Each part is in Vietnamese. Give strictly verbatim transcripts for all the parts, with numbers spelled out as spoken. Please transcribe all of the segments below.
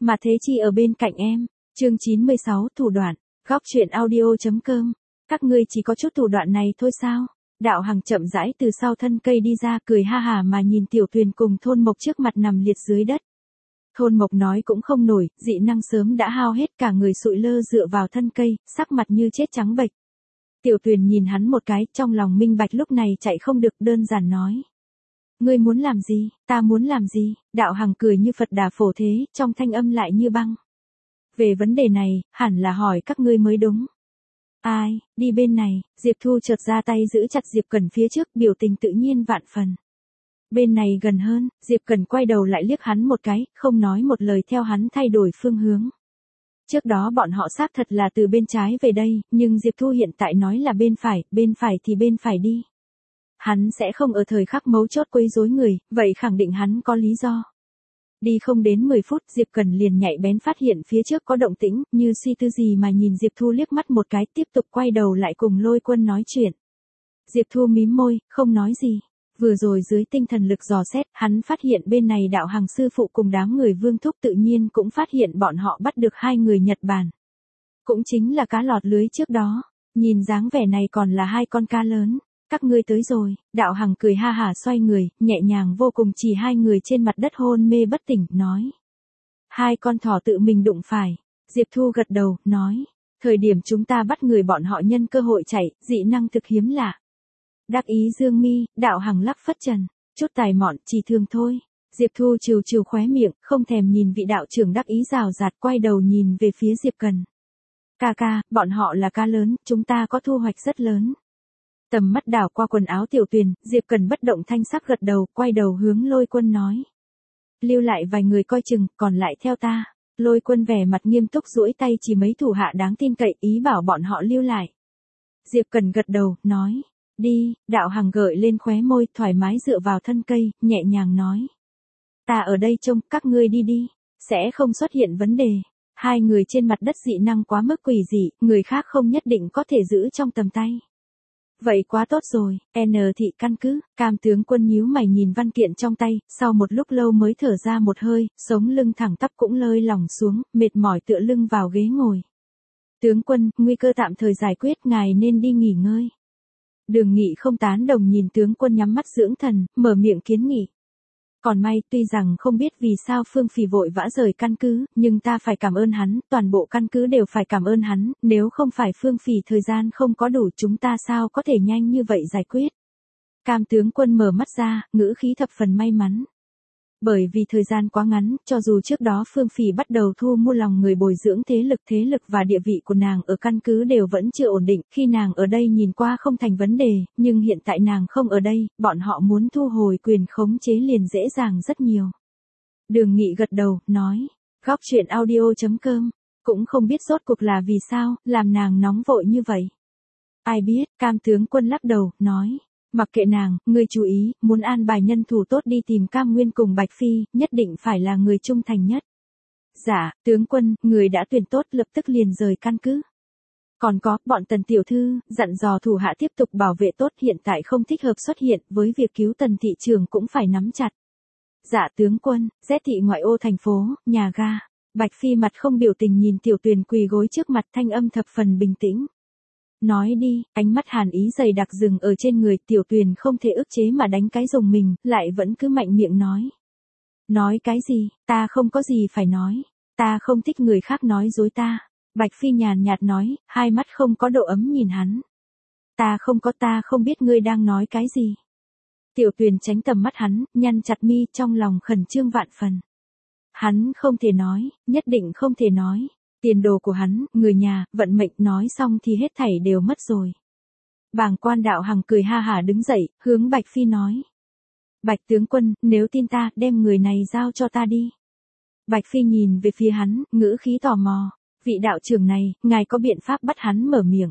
Mà Thế Chi ở bên cạnh em. Chương chín mươi sáu thủ đoạn. Góc truyện audio.com. Các ngươi chỉ có chút thủ đoạn này thôi sao? Đạo Hằng chậm rãi từ sau thân cây đi ra, cười ha hả mà nhìn Tiểu Tuyền cùng Thôn Mộc trước mặt nằm liệt dưới đất. Thôn Mộc nói cũng không nổi, dị năng sớm đã hao hết, cả người sụi lơ dựa vào thân cây, sắc mặt như chết trắng bệch. Tiểu Tuyền nhìn hắn một cái, trong lòng minh bạch lúc này chạy không được, đơn giản nói. Ngươi muốn làm gì, ta muốn làm gì? Đạo Hằng cười như Phật Đà phổ thế, trong thanh âm lại như băng. Về vấn đề này, hẳn là hỏi các ngươi mới đúng. Ai, đi bên này, Diệp Thu chợt ra tay giữ chặt Diệp Cẩn phía trước, biểu tình tự nhiên vạn phần. Bên này gần hơn, Diệp Cẩn quay đầu lại liếc hắn một cái, không nói một lời theo hắn thay đổi phương hướng. Trước đó bọn họ xác thật là từ bên trái về đây, nhưng Diệp Thu hiện tại nói là bên phải, bên phải thì bên phải đi. Hắn sẽ không ở thời khắc mấu chốt quấy rối người, vậy khẳng định hắn có lý do. Đi không đến mười phút, Diệp Cẩn liền nhạy bén phát hiện phía trước có động tĩnh, như suy tư gì mà nhìn Diệp Thu liếc mắt một cái, tiếp tục quay đầu lại cùng Lôi Quân nói chuyện. Diệp Thu mím môi, không nói gì. Vừa rồi dưới tinh thần lực dò xét, hắn phát hiện bên này Đạo Hằng sư phụ cùng đám người Vương Thúc tự nhiên cũng phát hiện bọn họ bắt được hai người Nhật Bản. Cũng chính là cá lọt lưới trước đó, nhìn dáng vẻ này còn là hai con cá lớn. Các ngươi tới rồi, Đạo Hằng cười ha hả xoay người, nhẹ nhàng vô cùng chỉ hai người trên mặt đất hôn mê bất tỉnh, nói. Hai con thỏ tự mình đụng phải. Diệp Thu gật đầu, nói. Thời điểm chúng ta bắt người bọn họ nhân cơ hội chạy, dị năng thực hiếm lạ. Đắc ý dương mi, Đạo Hằng lắc phất trần. Chút tài mọn, chỉ thường thôi. Diệp Thu trừ trừ khóe miệng, không thèm nhìn vị đạo trưởng đắc ý rào rạt, quay đầu nhìn về phía Diệp Cần. Ca ca, bọn họ là cá lớn, chúng ta có thu hoạch rất lớn. Tầm mắt đảo qua quần áo Tiểu Tuyền, Diệp Cần bất động thanh sắc gật đầu, quay đầu hướng Lôi Quân nói. Lưu lại vài người coi chừng, còn lại theo ta. Lôi Quân vẻ mặt nghiêm túc duỗi tay chỉ mấy thủ hạ đáng tin cậy, ý bảo bọn họ lưu lại. Diệp Cần gật đầu, nói. Đi, Đạo Hằng gợi lên khóe môi, thoải mái dựa vào thân cây, nhẹ nhàng nói. Ta ở đây trông, các ngươi đi đi, sẽ không xuất hiện vấn đề. Hai người trên mặt đất dị năng quá mức quỷ dị, người khác không nhất định có thể giữ trong tầm tay. Vậy quá tốt rồi, N thị căn cứ, Cam tướng quân nhíu mày nhìn văn kiện trong tay, sau một lúc lâu mới thở ra một hơi, sống lưng thẳng tắp cũng lơi lỏng xuống, mệt mỏi tựa lưng vào ghế ngồi. Tướng quân, nguy cơ tạm thời giải quyết, ngài nên đi nghỉ ngơi. Đường Nghị không tán đồng nhìn tướng quân nhắm mắt dưỡng thần, mở miệng kiến nghị. Còn may, tuy rằng không biết vì sao Phương Phỉ vội vã rời căn cứ, nhưng ta phải cảm ơn hắn, toàn bộ căn cứ đều phải cảm ơn hắn, nếu không phải Phương Phỉ thời gian không có đủ, chúng ta sao có thể nhanh như vậy giải quyết. Cam tướng quân mở mắt ra, ngữ khí thập phần may mắn. Bởi vì thời gian quá ngắn, cho dù trước đó Phương Phỉ bắt đầu thu mua lòng người bồi dưỡng thế lực thế lực và địa vị của nàng ở căn cứ đều vẫn chưa ổn định, khi nàng ở đây nhìn qua không thành vấn đề, nhưng hiện tại nàng không ở đây, bọn họ muốn thu hồi quyền khống chế liền dễ dàng rất nhiều. Đường Nghị gật đầu, nói, góc truyện audio.com, cũng không biết rốt cuộc là vì sao, làm nàng nóng vội như vậy. Ai biết, Cam tướng quân lắc đầu, nói. Mặc kệ nàng, ngươi chú ý, muốn an bài nhân thủ tốt đi tìm Cam Nguyên cùng Bạch Phi, nhất định phải là người trung thành nhất. Dạ, tướng quân, người đã tuyển tốt lập tức liền rời căn cứ. Còn có, bọn Tần tiểu thư, dặn dò thủ hạ tiếp tục bảo vệ tốt, hiện tại không thích hợp xuất hiện, với việc cứu Tần thị trường cũng phải nắm chặt. Dạ tướng quân, Z thị ngoại ô thành phố, nhà ga. Bạch Phi mặt không biểu tình nhìn Tiểu Tuyền quỳ gối trước mặt, thanh âm thập phần bình tĩnh. Nói đi, ánh mắt hàn ý dày đặc dừng ở trên người, Tiểu Tuyền không thể ức chế mà đánh cái rùng mình, lại vẫn cứ mạnh miệng nói. Nói cái gì, ta không có gì phải nói, ta không thích người khác nói dối ta. Bạch Phi nhàn nhạt nói, hai mắt không có độ ấm nhìn hắn. Ta không có, ta không biết ngươi đang nói cái gì. Tiểu Tuyền tránh tầm mắt hắn, nhăn chặt mi, trong lòng khẩn trương vạn phần. Hắn không thể nói, nhất định không thể nói. Tiền đồ của hắn, người nhà, vận mệnh, nói xong thì hết thảy đều mất rồi. Bàng quan Đạo Hằng cười ha hả đứng dậy, hướng Bạch Phi nói. Bạch tướng quân, nếu tin ta, đem người này giao cho ta đi. Bạch Phi nhìn về phía hắn, ngữ khí tò mò. Vị đạo trưởng này, ngài có biện pháp bắt hắn mở miệng.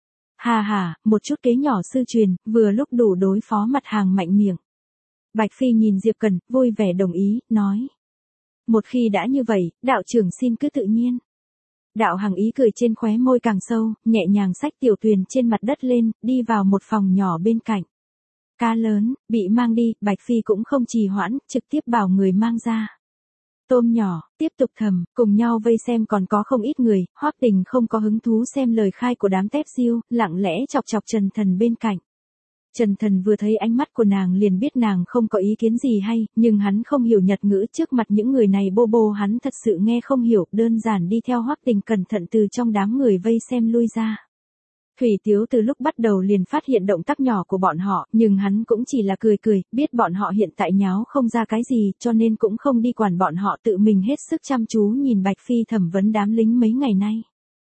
Hà hà, một chút kế nhỏ sư truyền, vừa lúc đủ đối phó mặt hàng mạnh miệng. Bạch Phi nhìn Diệp Cần, vui vẻ đồng ý, nói. Một khi đã như vậy, đạo trưởng xin cứ tự nhiên. Đạo Hằng ý cười trên khóe môi càng sâu, nhẹ nhàng xách Tiểu Tuyền trên mặt đất lên, đi vào một phòng nhỏ bên cạnh. Cá lớn, bị mang đi, Bạch Phi cũng không trì hoãn, trực tiếp bảo người mang ra. Tôm nhỏ, tiếp tục thầm, cùng nhau vây xem còn có không ít người, Hoắc Tình không có hứng thú xem lời khai của đám tép diêu, lặng lẽ chọc chọc Trần Thần bên cạnh. Trần Thần vừa thấy ánh mắt của nàng liền biết nàng không có ý kiến gì hay, nhưng hắn không hiểu Nhật ngữ trước mặt những người này bô bô hắn thật sự nghe không hiểu, đơn giản đi theo Hoắc Tình cẩn thận từ trong đám người vây xem lui ra. Thủy Tiếu từ lúc bắt đầu liền phát hiện động tác nhỏ của bọn họ, nhưng hắn cũng chỉ là cười cười, biết bọn họ hiện tại nháo không ra cái gì, cho nên cũng không đi quản bọn họ, tự mình hết sức chăm chú nhìn Bạch Phi thẩm vấn đám lính mấy ngày nay.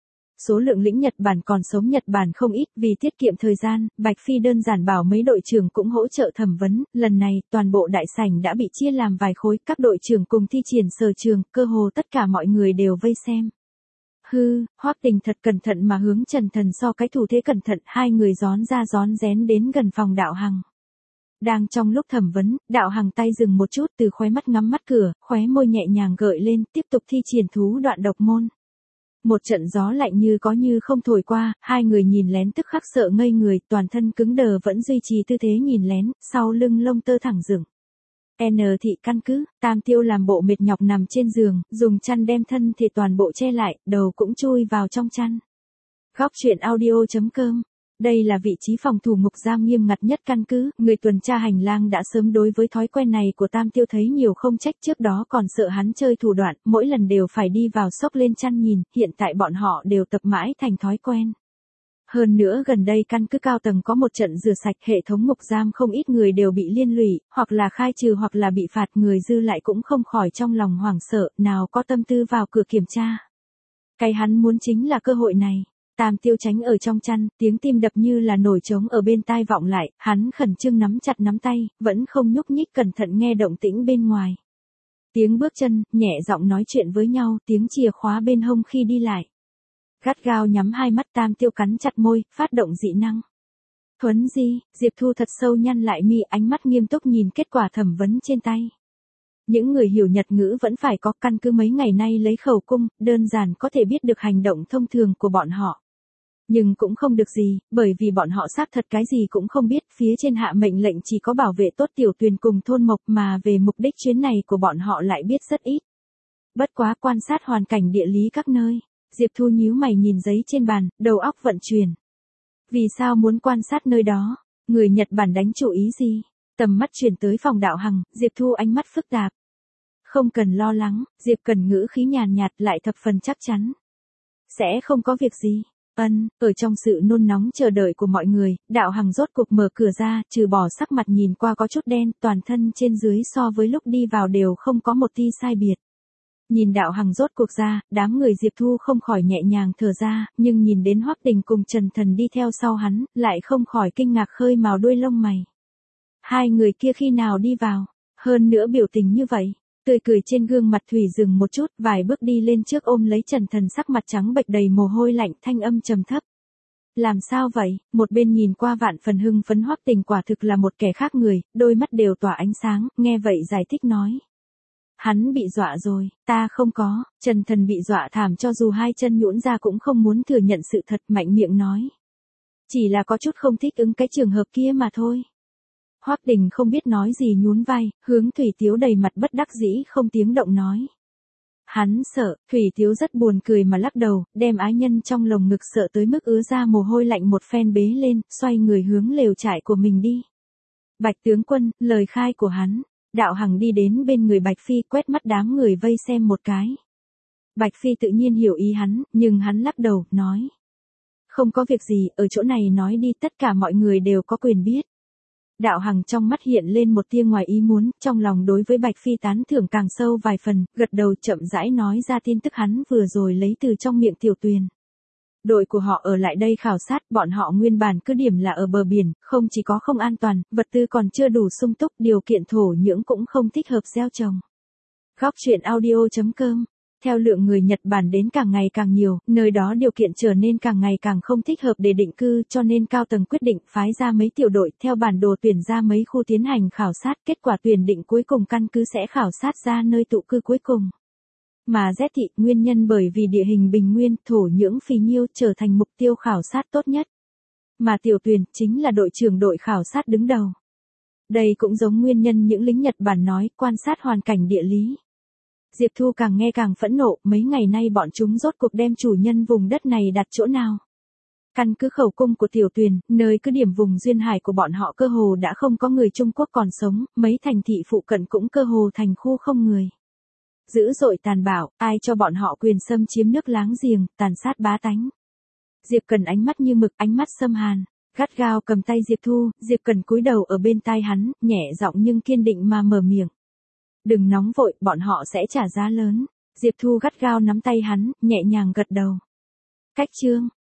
Số lượng lính Nhật Bản còn sống Nhật Bản không ít, vì tiết kiệm thời gian, Bạch Phi đơn giản bảo mấy đội trưởng cũng hỗ trợ thẩm vấn, lần này toàn bộ đại sảnh đã bị chia làm vài khối, các đội trưởng cùng thi triển sở trường, cơ hồ tất cả mọi người đều vây xem. Hư, Hoắc Tình thật cẩn thận mà hướng Trần Thần so cái thủ thế cẩn thận, hai người gión ra gión rén đến gần phòng Đạo Hằng. Đang trong lúc thẩm vấn, Đạo Hằng tay dừng một chút, từ khóe mắt ngắm mắt cửa, khóe môi nhẹ nhàng gợi lên, tiếp tục thi triển thú đoạn độc môn. Một trận gió lạnh như có như không thổi qua, hai người nhìn lén tức khắc sợ ngây người, toàn thân cứng đờ vẫn duy trì tư thế nhìn lén, sau lưng lông tơ thẳng dựng. N thị căn cứ, Tam Tiêu làm bộ mệt nhọc nằm trên giường, dùng chăn đem thân thể toàn bộ che lại, đầu cũng chui vào trong chăn. Góc truyện audio chấm com. Đây là vị trí phòng thủ ngục giam nghiêm ngặt nhất căn cứ, người tuần tra hành lang đã sớm đối với thói quen này của Tam Tiêu thấy nhiều không trách, trước đó còn sợ hắn chơi thủ đoạn, mỗi lần đều phải đi vào xốc lên chăn nhìn, hiện tại bọn họ đều tập mãi thành thói quen. Hơn nữa gần đây căn cứ cao tầng có một trận rửa sạch, hệ thống ngục giam không ít người đều bị liên lụy, hoặc là khai trừ hoặc là bị phạt, người dư lại cũng không khỏi trong lòng hoảng sợ, nào có tâm tư vào cửa kiểm tra. Cái hắn muốn chính là cơ hội này. Tam Tiêu tránh ở trong chăn, tiếng tim đập như là nổi trống ở bên tai vọng lại, hắn khẩn trương nắm chặt nắm tay, vẫn không nhúc nhích cẩn thận nghe động tĩnh bên ngoài. Tiếng bước chân, nhẹ giọng nói chuyện với nhau, tiếng chìa khóa bên hông khi đi lại. Gắt gao nhắm hai mắt, Tam Tiêu cắn chặt môi, phát động dị năng. Thuấn di, Diệp Thu thật sâu nhăn lại mi, ánh mắt nghiêm túc nhìn kết quả thẩm vấn trên tay. Những người hiểu Nhật ngữ vẫn phải có, căn cứ mấy ngày nay lấy khẩu cung, đơn giản có thể biết được hành động thông thường của bọn họ. Nhưng cũng không được gì, bởi vì bọn họ xác thật cái gì cũng không biết, phía trên hạ mệnh lệnh chỉ có bảo vệ tốt Tiểu Tuyền cùng thôn Mộc, mà về mục đích chuyến này của bọn họ lại biết rất ít. Bất quá quan sát hoàn cảnh địa lý các nơi, Diệp Thu nhíu mày nhìn giấy trên bàn, đầu óc vận chuyển. Vì sao muốn quan sát nơi đó? Người Nhật Bản đánh chủ ý gì? Tầm mắt chuyển tới phòng Đạo Hằng, Diệp Thu ánh mắt phức tạp. Không cần lo lắng, Diệp Cần ngữ khí nhàn nhạt lại thập phần chắc chắn. Sẽ không có việc gì. Ân, ở trong sự nôn nóng chờ đợi của mọi người, Đạo Hằng rốt cuộc mở cửa ra, trừ bỏ sắc mặt nhìn qua có chút đen, toàn thân trên dưới so với lúc đi vào đều không có một tia sai biệt. Nhìn Đạo Hằng rốt cuộc ra, đám người Diệp Thu không khỏi nhẹ nhàng thở ra, nhưng nhìn đến Hoắc Tình cùng Trần Thần đi theo sau hắn, lại không khỏi kinh ngạc khơi mào đuôi lông mày. Hai người kia khi nào đi vào, hơn nữa biểu tình như vậy. Tươi cười trên gương mặt Thủy dừng một chút, vài bước đi lên trước ôm lấy Trần Thần, sắc mặt trắng bệch đầy mồ hôi lạnh, thanh âm trầm thấp. Làm sao vậy? Một bên nhìn qua vạn phần hưng phấn Hoắc Tình quả thực là một kẻ khác người, đôi mắt đều tỏa ánh sáng, nghe vậy giải thích nói. Hắn bị dọa rồi, ta không có. Trần Thần bị dọa thảm cho dù hai chân nhũn ra cũng không muốn thừa nhận sự thật, mạnh miệng nói. Chỉ là có chút không thích ứng cái trường hợp kia mà thôi. Hoắc Tình không biết nói gì nhún vai, hướng Thủy Tiếu đầy mặt bất đắc dĩ không tiếng động nói. Hắn sợ, Thủy Tiếu rất buồn cười mà lắc đầu, đem ái nhân trong lồng ngực sợ tới mức ứa ra mồ hôi lạnh một phen bế lên, xoay người hướng lều trại của mình đi. Bạch tướng quân, lời khai của hắn. Đạo Hằng đi đến bên người Bạch Phi, quét mắt đám người vây xem một cái. Bạch Phi tự nhiên hiểu ý hắn, nhưng hắn lắc đầu, nói. Không có việc gì, ở chỗ này nói đi, tất cả mọi người đều có quyền biết. Đạo Hằng trong mắt hiện lên một tia ngoài ý muốn, trong lòng đối với Bạch Phi tán thưởng càng sâu vài phần, gật đầu chậm rãi nói ra tin tức hắn vừa rồi lấy từ trong miệng Tiểu Tuyền. Đội của họ ở lại đây khảo sát, bọn họ nguyên bản cứ điểm là ở bờ biển, không chỉ có không an toàn, vật tư còn chưa đủ sung túc, điều kiện thổ nhưỡng cũng không thích hợp gieo trồng. Góc truyện audio chấm com. Theo lượng người Nhật Bản đến càng ngày càng nhiều, nơi đó điều kiện trở nên càng ngày càng không thích hợp để định cư, cho nên cao tầng quyết định phái ra mấy tiểu đội theo bản đồ tuyển ra mấy khu tiến hành khảo sát, kết quả tuyển định cuối cùng căn cứ sẽ khảo sát ra nơi tụ cư cuối cùng. Mà Z thị, nguyên nhân bởi vì địa hình bình nguyên, thổ nhưỡng phì nhiêu trở thành mục tiêu khảo sát tốt nhất. Mà Tiểu Tuyền chính là đội trưởng đội khảo sát đứng đầu. Đây cũng giống nguyên nhân những lính Nhật Bản nói, quan sát hoàn cảnh địa lý. Diệp Thu càng nghe càng phẫn nộ, mấy ngày nay bọn chúng rốt cuộc đem chủ nhân vùng đất này đặt chỗ nào. Căn cứ khẩu cung của Tiểu Tuyền, nơi cứ điểm vùng duyên hải của bọn họ cơ hồ đã không có người Trung Quốc còn sống, mấy thành thị phụ cận cũng cơ hồ thành khu không người. Dữ dội tàn bạo, ai cho bọn họ quyền xâm chiếm nước láng giềng, tàn sát bá tánh. Diệp Cần ánh mắt như mực, ánh mắt xâm hàn, gắt gao cầm tay Diệp Thu, Diệp Cần cúi đầu ở bên tai hắn, nhẹ giọng nhưng kiên định mà mở miệng. Đừng nóng vội, bọn họ sẽ trả giá lớn. Diệp Thu gắt gao nắm tay hắn, nhẹ nhàng gật đầu. Cách chương